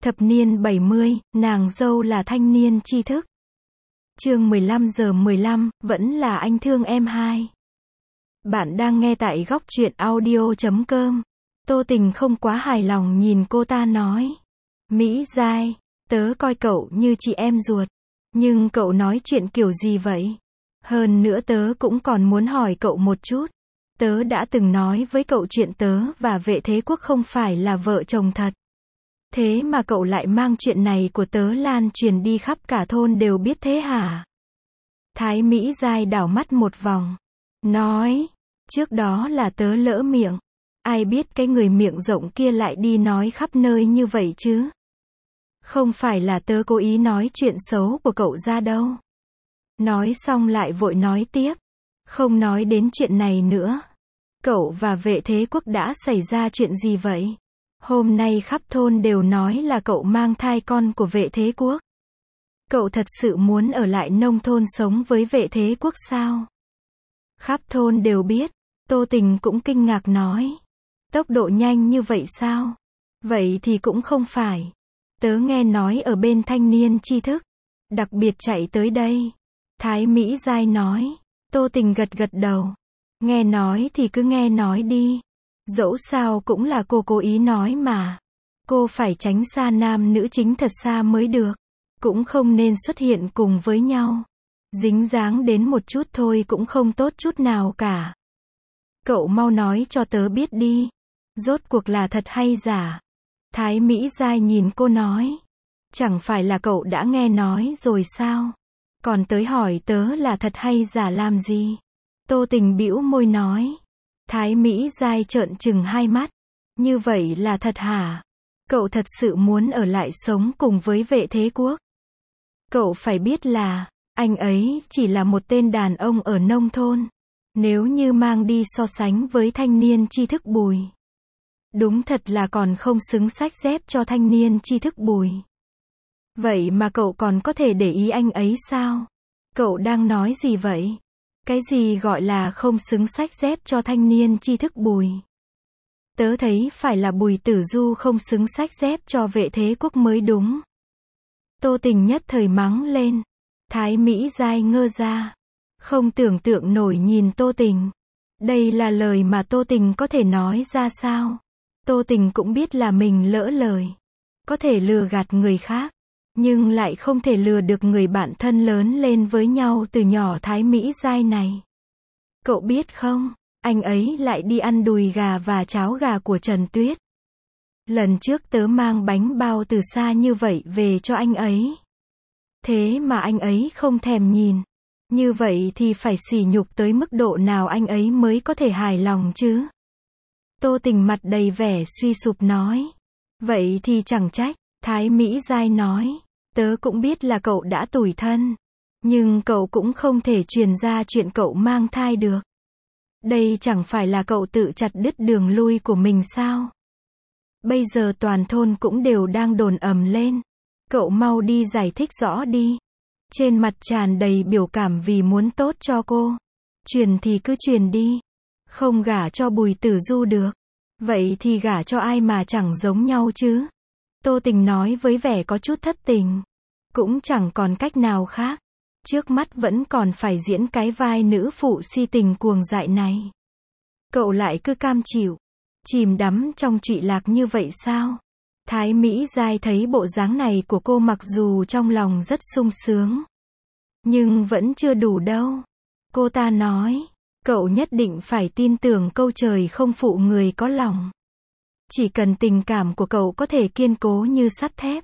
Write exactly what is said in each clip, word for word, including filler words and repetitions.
Thập niên bảy mươi, nàng dâu là thanh niên tri thức. Chương mười lăm giờ mười lăm, vẫn là anh thương em hai. Bạn đang nghe tại góc truyện audio chấm com. Tô Tình không quá hài lòng nhìn cô ta nói. Mỹ Giai, tớ coi cậu như chị em ruột. Nhưng cậu nói chuyện kiểu gì vậy? Hơn nữa tớ cũng còn muốn hỏi cậu một chút. Tớ đã từng nói với cậu chuyện tớ và Vệ Thế Quốc không phải là vợ chồng thật. Thế mà cậu lại mang chuyện này của tớ lan truyền đi khắp cả thôn đều biết thế hả? Thái Mỹ Giai đảo mắt một vòng. Nói, trước đó là tớ lỡ miệng. Ai biết cái người miệng rộng kia lại đi nói khắp nơi như vậy chứ? Không phải là tớ cố ý nói chuyện xấu của cậu ra đâu. Nói xong lại vội nói tiếp. Không nói đến chuyện này nữa. Cậu và Vệ Thế Quốc đã xảy ra chuyện gì vậy? Hôm nay khắp thôn đều nói là cậu mang thai con của Vệ Thế Quốc. Cậu thật sự muốn ở lại nông thôn sống với Vệ Thế Quốc sao? Khắp thôn đều biết. Tô Tình cũng kinh ngạc nói. Tốc độ nhanh như vậy sao? Vậy thì cũng không phải. Tớ nghe nói ở bên thanh niên tri thức. Đặc biệt chạy tới đây. Thái Mỹ Giai nói. Tô Tình gật gật đầu. Nghe nói thì cứ nghe nói đi. Dẫu sao cũng là cô cố ý nói mà. Cô phải tránh xa nam nữ chính thật xa mới được. Cũng không nên xuất hiện cùng với nhau. Dính dáng đến một chút thôi cũng không tốt chút nào cả. Cậu mau nói cho tớ biết đi. Rốt cuộc là thật hay giả? Thái Mỹ Giai nhìn cô nói. Chẳng phải là cậu đã nghe nói rồi sao? Còn tới hỏi tớ là thật hay giả làm gì? Tô Tình bĩu môi nói. Thái Mỹ Giai trợn trừng hai mắt. Như vậy là thật hả? Cậu thật sự muốn ở lại sống cùng với Vệ Thế Quốc? Cậu phải biết là, anh ấy chỉ là một tên đàn ông ở nông thôn. Nếu như mang đi so sánh với thanh niên tri thức Bùi. Đúng thật là còn không xứng xách dép cho thanh niên tri thức Bùi. Vậy mà cậu còn có thể để ý anh ấy sao? Cậu đang nói gì vậy? Cái gì gọi là không xứng xách dép cho thanh niên tri thức Bùi? Tớ thấy phải là Bùi Tử Du không xứng xách dép cho Vệ Thế Quốc mới đúng. Tô Tình nhất thời mắng lên. Thái Mỹ Giai ngơ ra. Không tưởng tượng nổi nhìn Tô Tình. Đây là lời mà Tô Tình có thể nói ra sao? Tô Tình cũng biết là mình lỡ lời. Có thể lừa gạt người khác. Nhưng lại không thể lừa được người bạn thân lớn lên với nhau từ nhỏ Thái Mỹ Giai này. Cậu biết không, anh ấy lại đi ăn đùi gà và cháo gà của Trần Tuyết. Lần trước tớ mang bánh bao từ xa như vậy về cho anh ấy. Thế mà anh ấy không thèm nhìn. Như vậy thì phải sỉ nhục tới mức độ nào anh ấy mới có thể hài lòng chứ? Tô Tình mặt đầy vẻ suy sụp nói. Vậy thì chẳng trách, Thái Mỹ Giai nói. Tớ cũng biết là cậu đã tủi thân. Nhưng cậu cũng không thể truyền ra chuyện cậu mang thai được. Đây chẳng phải là cậu tự chặt đứt đường lui của mình sao? Bây giờ toàn thôn cũng đều đang đồn ầm lên. Cậu mau đi giải thích rõ đi. Trên mặt tràn đầy biểu cảm vì muốn tốt cho cô. Truyền thì cứ truyền đi. Không gả cho Bùi Tử Du được. Vậy thì gả cho ai mà chẳng giống nhau chứ? Tô Tình nói với vẻ có chút thất tình. Cũng chẳng còn cách nào khác. Trước mắt vẫn còn phải diễn cái vai nữ phụ si tình cuồng dại này. Cậu lại cứ cam chịu. Chìm đắm trong trụy lạc như vậy sao? Thái Mỹ Giai thấy bộ dáng này của cô mặc dù trong lòng rất sung sướng. Nhưng vẫn chưa đủ đâu. Cô ta nói. Cậu nhất định phải tin tưởng câu trời không phụ người có lòng. Chỉ cần tình cảm của cậu có thể kiên cố như sắt thép.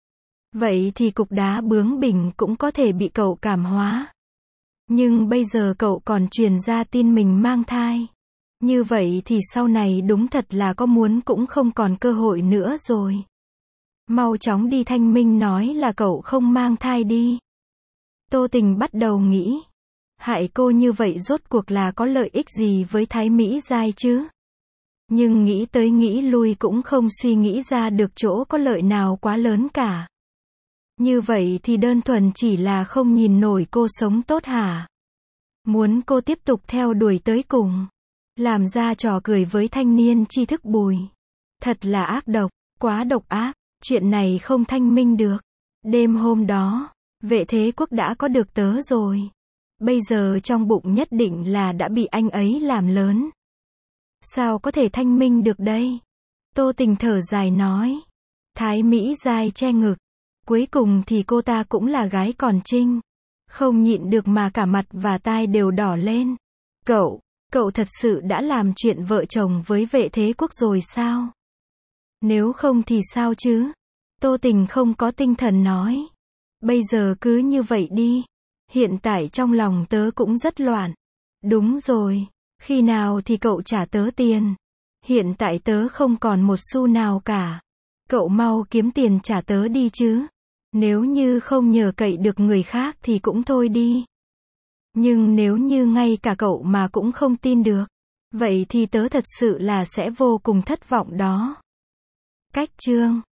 Vậy thì cục đá bướng bỉnh cũng có thể bị cậu cảm hóa. Nhưng bây giờ cậu còn truyền ra tin mình mang thai. Như vậy thì sau này đúng thật là có muốn cũng không còn cơ hội nữa rồi. Mau chóng đi thanh minh nói là cậu không mang thai đi. Tô Tình bắt đầu nghĩ. Hại cô như vậy rốt cuộc là có lợi ích gì với Thái Mỹ Giai chứ? Nhưng nghĩ tới nghĩ lui cũng không suy nghĩ ra được chỗ có lợi nào quá lớn cả. Như vậy thì đơn thuần chỉ là không nhìn nổi cô sống tốt hả? Muốn cô tiếp tục theo đuổi tới cùng. Làm ra trò cười với thanh niên tri thức Bùi. Thật là ác độc, quá độc ác. Chuyện này không thanh minh được. Đêm hôm đó, Vệ Thế Quốc đã có được tớ rồi. Bây giờ trong bụng nhất định là đã bị anh ấy làm lớn. Sao có thể thanh minh được đây? Tô Tình thở dài nói. Thái Mỹ Giai che ngực. Cuối cùng thì cô ta cũng là gái còn trinh. Không nhịn được mà cả mặt và tai đều đỏ lên. Cậu, cậu thật sự đã làm chuyện vợ chồng với Vệ Thế Quốc rồi sao? Nếu không thì sao chứ? Tô Tình không có tinh thần nói. Bây giờ cứ như vậy đi. Hiện tại trong lòng tớ cũng rất loạn. Đúng rồi, khi nào thì cậu trả tớ tiền? Hiện tại tớ không còn một xu nào cả. Cậu mau kiếm tiền trả tớ đi chứ. Nếu như không nhờ cậy được người khác thì cũng thôi đi. Nhưng nếu như ngay cả cậu mà cũng không tin được, vậy thì tớ thật sự là sẽ vô cùng thất vọng đó. Cách chương